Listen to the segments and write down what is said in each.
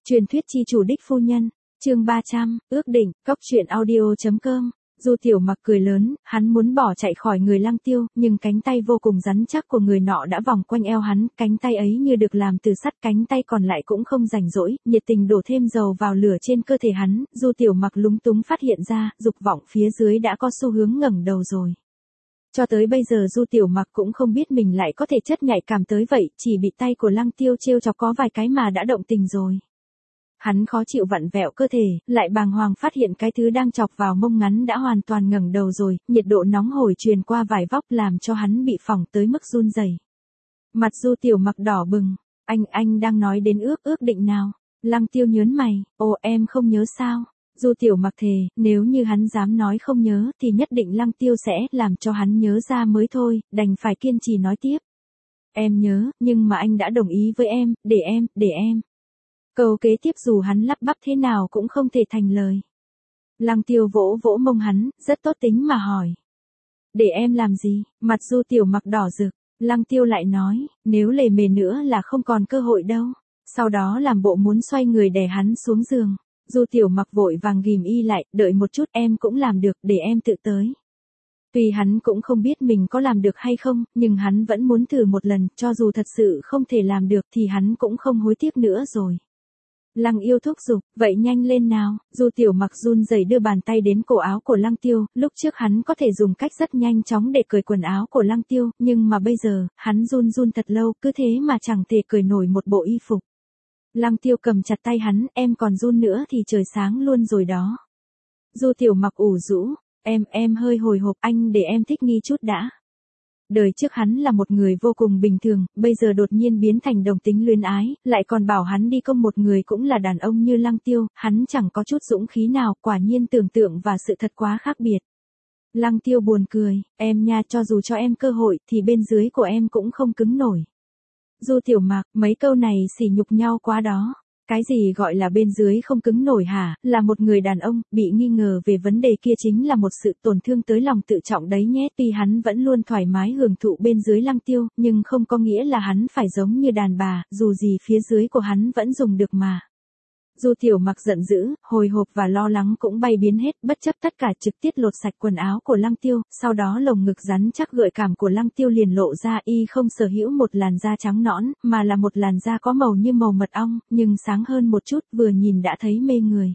Truyền thuyết chi chủ đích phu nhân, chương 300, ước định, cóc truyện audio.com. Du Tiểu Mặc cười lớn, hắn muốn bỏ chạy khỏi người Lăng Tiêu, nhưng cánh tay vô cùng rắn chắc của người nọ đã vòng quanh eo hắn, cánh tay ấy như được làm từ sắt, cánh tay còn lại cũng không rảnh rỗi, nhiệt tình đổ thêm dầu vào lửa trên cơ thể hắn. Du Tiểu Mặc lúng túng phát hiện ra, dục vọng phía dưới đã có xu hướng ngẩng đầu rồi. Cho tới bây giờ Du Tiểu Mặc cũng không biết mình lại có thể chất nhạy cảm tới vậy, chỉ bị tay của Lăng Tiêu trêu chọc có vài cái mà đã động tình rồi. Hắn khó chịu vặn vẹo cơ thể, lại bàng hoàng phát hiện cái thứ đang chọc vào mông ngắn đã hoàn toàn ngẩng đầu rồi, nhiệt độ nóng hổi truyền qua vải vóc làm cho hắn bị phỏng tới mức run rẩy. Mặt Du Tiểu Mặc đỏ bừng, anh đang nói đến ước định nào? Lăng Tiêu nhớn mày, ồ em không nhớ sao? Du Tiểu Mặc thề, nếu như hắn dám nói không nhớ thì nhất định Lăng Tiêu sẽ làm cho hắn nhớ ra mới thôi, đành phải kiên trì nói tiếp. Em nhớ, nhưng mà anh đã đồng ý với em, để em. Câu kế tiếp dù hắn lắp bắp thế nào cũng không thể thành lời. Lăng Tiêu vỗ vỗ mông hắn, rất tốt tính mà hỏi. Để em làm gì? Mặt Du Tiểu Mặc đỏ rực. Lăng Tiêu lại nói, nếu lề mề nữa là không còn cơ hội đâu. Sau đó làm bộ muốn xoay người đè hắn xuống giường. Du Tiểu Mặc vội vàng ghim y lại, đợi một chút em cũng làm được, để em tự tới. Tuy hắn cũng không biết mình có làm được hay không, nhưng hắn vẫn muốn thử một lần, cho dù thật sự không thể làm được thì hắn cũng không hối tiếc nữa rồi. Lăng Yêu thúc giục, vậy nhanh lên nào. Du Tiểu Mặc run rẩy đưa bàn tay đến cổ áo của Lăng Tiêu, lúc trước hắn có thể dùng cách rất nhanh chóng để cởi quần áo của Lăng Tiêu, nhưng mà bây giờ, hắn run thật lâu, cứ thế mà chẳng thể cởi nổi một bộ y phục. Lăng Tiêu cầm chặt tay hắn, em còn run nữa thì trời sáng luôn rồi đó. Du Tiểu Mặc ủ rũ, em hơi hồi hộp, anh để em thích nghi chút đã. Đời trước hắn là một người vô cùng bình thường, bây giờ đột nhiên biến thành đồng tính luyến ái, lại còn bảo hắn đi công một người cũng là đàn ông như Lăng Tiêu, hắn chẳng có chút dũng khí nào, quả nhiên tưởng tượng và sự thật quá khác biệt. Lăng Tiêu buồn cười, em nha, cho dù cho em cơ hội thì bên dưới của em cũng không cứng nổi. Du Tiểu Mặc, mấy câu này sỉ nhục nhau quá đó. Cái gì gọi là bên dưới không cứng nổi hả, là một người đàn ông, bị nghi ngờ về vấn đề kia chính là một sự tổn thương tới lòng tự trọng đấy nhé. Tuy hắn vẫn luôn thoải mái hưởng thụ bên dưới Lăng Tiêu, nhưng không có nghĩa là hắn phải giống như đàn bà, dù gì phía dưới của hắn vẫn dùng được mà. Du Tiểu Mặc giận dữ, hồi hộp và lo lắng cũng bay biến hết, bất chấp tất cả trực tiếp lột sạch quần áo của Lăng Tiêu, sau đó lồng ngực rắn chắc gợi cảm của Lăng Tiêu liền lộ ra, y không sở hữu một làn da trắng nõn, mà là một làn da có màu như màu mật ong, nhưng sáng hơn một chút, vừa nhìn đã thấy mê người.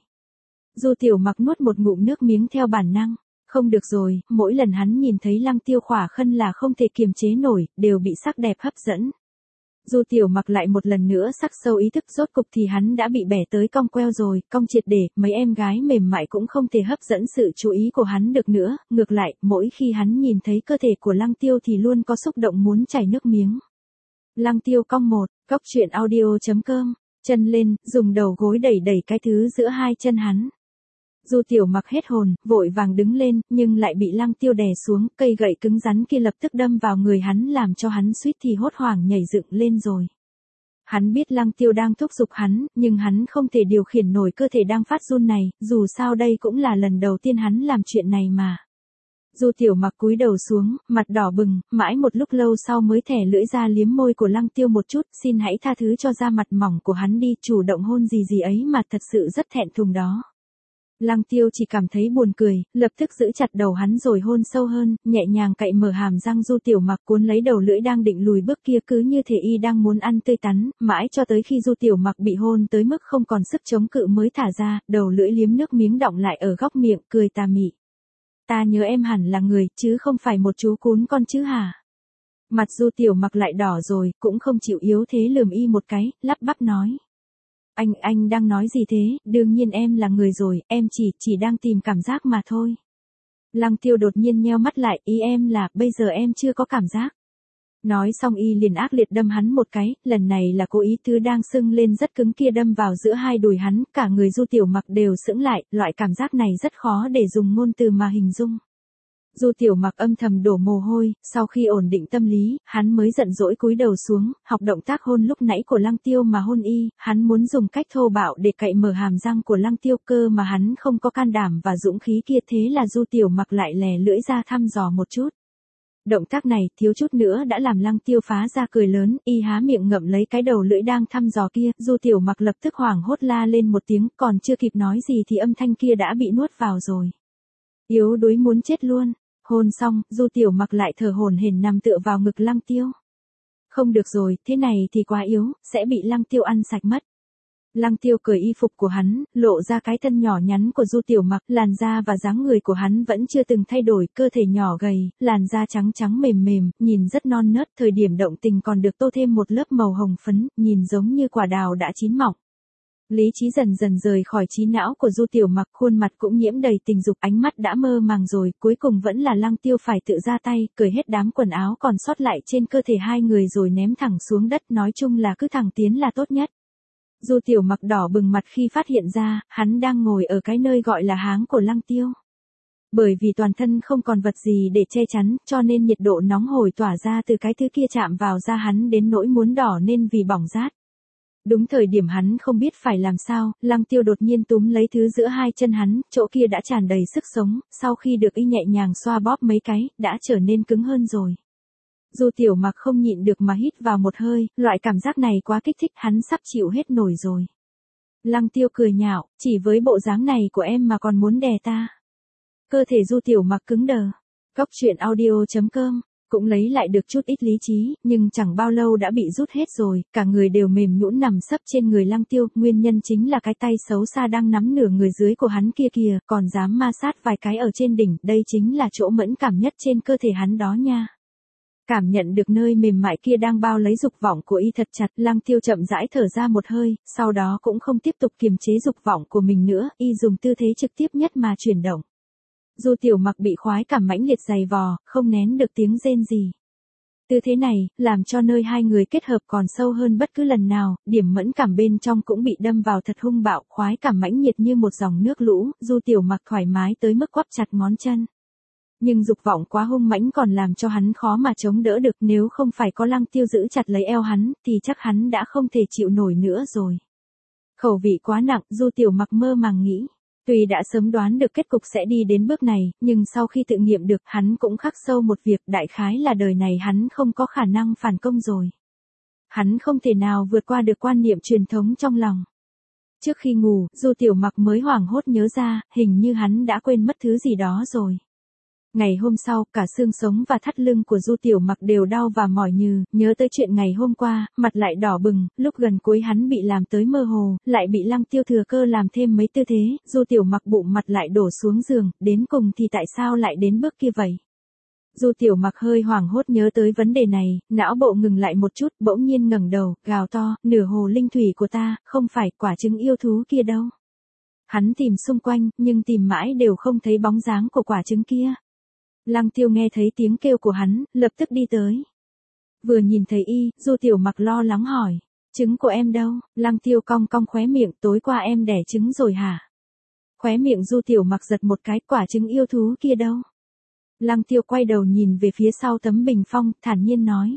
Du Tiểu Mặc nuốt một ngụm nước miếng theo bản năng. Không được rồi, mỗi lần hắn nhìn thấy Lăng Tiêu khỏa khân là không thể kiềm chế nổi, đều bị sắc đẹp hấp dẫn. Du Tiểu Mặc lại một lần nữa sắc sâu ý thức, rốt cục thì hắn đã bị bẻ tới cong queo rồi, cong triệt để, mấy em gái mềm mại cũng không thể hấp dẫn sự chú ý của hắn được nữa, ngược lại, mỗi khi hắn nhìn thấy cơ thể của Lăng Tiêu thì luôn có xúc động muốn chảy nước miếng. Lăng Tiêu cong một, cóc truyện audio.com, chân lên, dùng đầu gối đẩy cái thứ giữa hai chân hắn. Du Tiểu Mặc hết hồn, vội vàng đứng lên, nhưng lại bị Lăng Tiêu đè xuống, cây gậy cứng rắn kia lập tức đâm vào người hắn làm cho hắn suýt thì hốt hoảng nhảy dựng lên rồi. Hắn biết Lăng Tiêu đang thúc giục hắn, nhưng hắn không thể điều khiển nổi cơ thể đang phát run này, dù sao đây cũng là lần đầu tiên hắn làm chuyện này mà. Du Tiểu Mặc cúi đầu xuống, mặt đỏ bừng, mãi một lúc lâu sau mới thẻ lưỡi ra liếm môi của Lăng Tiêu một chút, xin hãy tha thứ cho da mặt mỏng của hắn đi, chủ động hôn gì ấy mà thật sự rất thẹn thùng đó. Lăng Tiêu chỉ cảm thấy buồn cười, lập tức giữ chặt đầu hắn rồi hôn sâu hơn, nhẹ nhàng cạy mở hàm răng Du Tiểu Mặc, cuốn lấy đầu lưỡi đang định lùi bước kia, cứ như thể y đang muốn ăn tươi tắn, mãi cho tới khi Du Tiểu Mặc bị hôn tới mức không còn sức chống cự mới thả ra, đầu lưỡi liếm nước miếng đọng lại ở góc miệng, cười tà mị. Ta nhớ em hẳn là người, chứ không phải một chú cún con chứ hả? Mặt Du Tiểu Mặc lại đỏ rồi, cũng không chịu yếu thế lườm y một cái, lắp bắp nói. Anh đang nói gì thế, đương nhiên em là người rồi, em chỉ đang tìm cảm giác mà thôi. Lăng Tiêu đột nhiên nheo mắt lại, ý em là, bây giờ em chưa có cảm giác. Nói xong y liền ác liệt đâm hắn một cái, lần này là cố ý, thứ đang sưng lên rất cứng kia đâm vào giữa hai đùi hắn, cả người Du Tiểu Mặc đều sững lại, loại cảm giác này rất khó để dùng ngôn từ mà hình dung. Du Tiểu Mặc âm thầm đổ mồ hôi, sau khi ổn định tâm lý, hắn mới giận dỗi cúi đầu xuống, học động tác hôn lúc nãy của Lăng Tiêu mà hôn y, hắn muốn dùng cách thô bạo để cạy mở hàm răng của Lăng Tiêu, cơ mà hắn không có can đảm và dũng khí kia, thế là Du Tiểu Mặc lại lè lưỡi ra thăm dò một chút. Động tác này thiếu chút nữa đã làm Lăng Tiêu phá ra cười lớn, y há miệng ngậm lấy cái đầu lưỡi đang thăm dò kia, Du Tiểu Mặc lập tức hoảng hốt la lên một tiếng, còn chưa kịp nói gì thì âm thanh kia đã bị nuốt vào rồi. Yếu đuối muốn chết luôn. Hôn xong, Du Tiểu Mặc lại thở hổn hển nằm tựa vào ngực Lăng Tiêu. Không được rồi, thế này thì quá yếu, sẽ bị Lăng Tiêu ăn sạch mất. Lăng Tiêu cởi y phục của hắn, lộ ra cái thân nhỏ nhắn của Du Tiểu Mặc, làn da và dáng người của hắn vẫn chưa từng thay đổi, cơ thể nhỏ gầy, làn da trắng trắng mềm mềm, nhìn rất non nớt, thời điểm động tình còn được tô thêm một lớp màu hồng phấn, nhìn giống như quả đào đã chín mọng. Lý trí dần dần rời khỏi trí não của Du Tiểu Mặc, khuôn mặt cũng nhiễm đầy tình dục, ánh mắt đã mơ màng rồi, cuối cùng vẫn là Lăng Tiêu phải tự ra tay, cởi hết đám quần áo còn sót lại trên cơ thể hai người rồi ném thẳng xuống đất, nói chung là cứ thẳng tiến là tốt nhất. Du Tiểu Mặc đỏ bừng mặt khi phát hiện ra, hắn đang ngồi ở cái nơi gọi là háng của Lăng Tiêu. Bởi vì toàn thân không còn vật gì để che chắn, cho nên nhiệt độ nóng hổi tỏa ra từ cái thứ kia chạm vào da hắn đến nỗi muốn đỏ nên vì bỏng rát. Đúng thời điểm hắn không biết phải làm sao, Lăng Tiêu đột nhiên túm lấy thứ giữa hai chân hắn, chỗ kia đã tràn đầy sức sống, sau khi được y nhẹ nhàng xoa bóp mấy cái, đã trở nên cứng hơn rồi. Du Tiểu Mặc không nhịn được mà hít vào một hơi, loại cảm giác này quá kích thích, hắn sắp chịu hết nổi rồi. Lăng Tiêu cười nhạo, chỉ với bộ dáng này của em mà còn muốn đè ta. Cơ thể Du Tiểu Mặc cứng đờ. Cóc truyện audio.com cũng lấy lại được chút ít lý trí, nhưng chẳng bao lâu đã bị rút hết rồi, cả người đều mềm nhũn nằm sấp trên người Lăng Tiêu, nguyên nhân chính là cái tay xấu xa đang nắm nửa người dưới của hắn kia kìa, còn dám ma sát vài cái ở trên đỉnh, đây chính là chỗ mẫn cảm nhất trên cơ thể hắn đó nha. Cảm nhận được nơi mềm mại kia đang bao lấy dục vọng của y thật chặt, Lăng Tiêu chậm rãi thở ra một hơi, sau đó cũng không tiếp tục kiềm chế dục vọng của mình nữa, y dùng tư thế trực tiếp nhất mà chuyển động. Du Tiểu Mặc bị khoái cảm mãnh liệt dày vò, không nén được tiếng rên gì. Tư thế này, làm cho nơi hai người kết hợp còn sâu hơn bất cứ lần nào, điểm mẫn cảm bên trong cũng bị đâm vào thật hung bạo, khoái cảm mãnh liệt như một dòng nước lũ, Du Tiểu Mặc thoải mái tới mức quắp chặt ngón chân. Nhưng dục vọng quá hung mãnh còn làm cho hắn khó mà chống đỡ được, nếu không phải có Lăng Tiêu giữ chặt lấy eo hắn, thì chắc hắn đã không thể chịu nổi nữa rồi. Khẩu vị quá nặng, Du Tiểu Mặc mơ màng nghĩ. Tuy đã sớm đoán được kết cục sẽ đi đến bước này, nhưng sau khi tự nghiệm được, hắn cũng khắc sâu một việc, đại khái là đời này hắn không có khả năng phản công rồi. Hắn không thể nào vượt qua được quan niệm truyền thống trong lòng. Trước khi ngủ, Du Tiểu Mặc mới hoảng hốt nhớ ra, hình như hắn đã quên mất thứ gì đó rồi. Ngày hôm sau, cả xương sống và thắt lưng của Du Tiểu Mặc đều đau và mỏi nhừ, nhớ tới chuyện ngày hôm qua, mặt lại đỏ bừng, lúc gần cuối hắn bị làm tới mơ hồ, lại bị Lăng Tiêu thừa cơ làm thêm mấy tư thế, Du Tiểu Mặc bụng mặt lại đổ xuống giường, đến cùng thì tại sao lại đến bước kia vậy? Du Tiểu Mặc hơi hoảng hốt nhớ tới vấn đề này, não bộ ngừng lại một chút, bỗng nhiên ngẩng đầu, gào to, nửa hồ linh thủy của ta, không phải quả trứng yêu thú kia đâu. Hắn tìm xung quanh, nhưng tìm mãi đều không thấy bóng dáng của quả trứng kia. Lăng Tiêu nghe thấy tiếng kêu của hắn, lập tức đi tới. Vừa nhìn thấy y, Du Tiểu Mặc lo lắng hỏi, trứng của em đâu? Lăng Tiêu cong cong khóe miệng, tối qua em đẻ trứng rồi hả? Khóe miệng Du Tiểu Mặc giật một cái, quả trứng yêu thú kia đâu? Lăng Tiêu quay đầu nhìn về phía sau tấm bình phong, thản nhiên nói.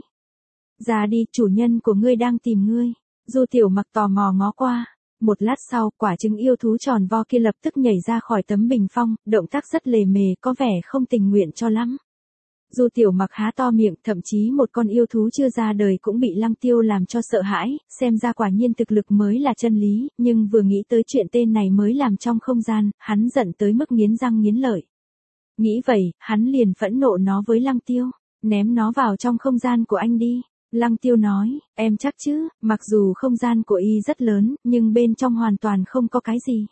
Ra đi, chủ nhân của ngươi đang tìm ngươi. Du Tiểu Mặc tò mò ngó qua. Một lát sau, quả trứng yêu thú tròn vo kia lập tức nhảy ra khỏi tấm bình phong, động tác rất lề mề, có vẻ không tình nguyện cho lắm. Du Tiểu Mặc há to miệng, thậm chí một con yêu thú chưa ra đời cũng bị Lăng Tiêu làm cho sợ hãi, xem ra quả nhiên thực lực mới là chân lý, nhưng vừa nghĩ tới chuyện tên này mới làm trong không gian, hắn giận tới mức nghiến răng nghiến lợi. Nghĩ vậy, hắn liền phẫn nộ nó với Lăng Tiêu, ném nó vào trong không gian của anh đi. Lăng Tiêu nói, em chắc chứ, mặc dù không gian của y rất lớn, nhưng bên trong hoàn toàn không có cái gì.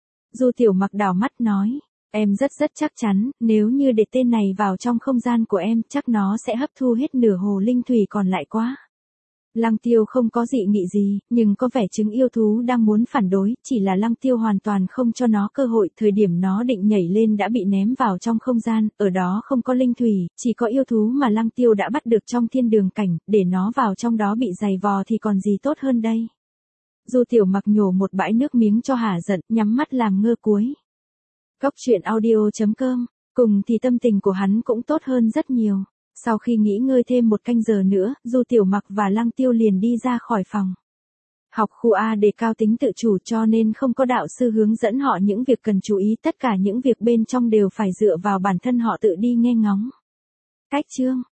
Du Tiểu Mặc đảo mắt nói, em rất chắc chắn, nếu như để tên này vào trong không gian của em, chắc nó sẽ hấp thu hết nửa hồ linh thủy còn lại quá. Lăng Tiêu không có dị nghị gì, nhưng có vẻ trứng yêu thú đang muốn phản đối, chỉ là Lăng Tiêu hoàn toàn không cho nó cơ hội, thời điểm nó định nhảy lên đã bị ném vào trong không gian, ở đó không có linh thủy, chỉ có yêu thú mà Lăng Tiêu đã bắt được trong thiên đường cảnh, để nó vào trong đó bị giày vò thì còn gì tốt hơn đây. Du Tiểu Mặc nhổ một bãi nước miếng cho hả giận, nhắm mắt làm ngơ cuối. Cóc truyện audio.com, cùng thì tâm tình của hắn cũng tốt hơn rất nhiều. Sau khi nghỉ ngơi thêm một canh giờ nữa, Du Tiểu Mặc và Lăng Tiêu liền đi ra khỏi phòng. Học khu A đề cao tính tự chủ cho nên không có đạo sư hướng dẫn họ những việc cần chú ý, tất cả những việc bên trong đều phải dựa vào bản thân họ tự đi nghe ngóng. Cách chương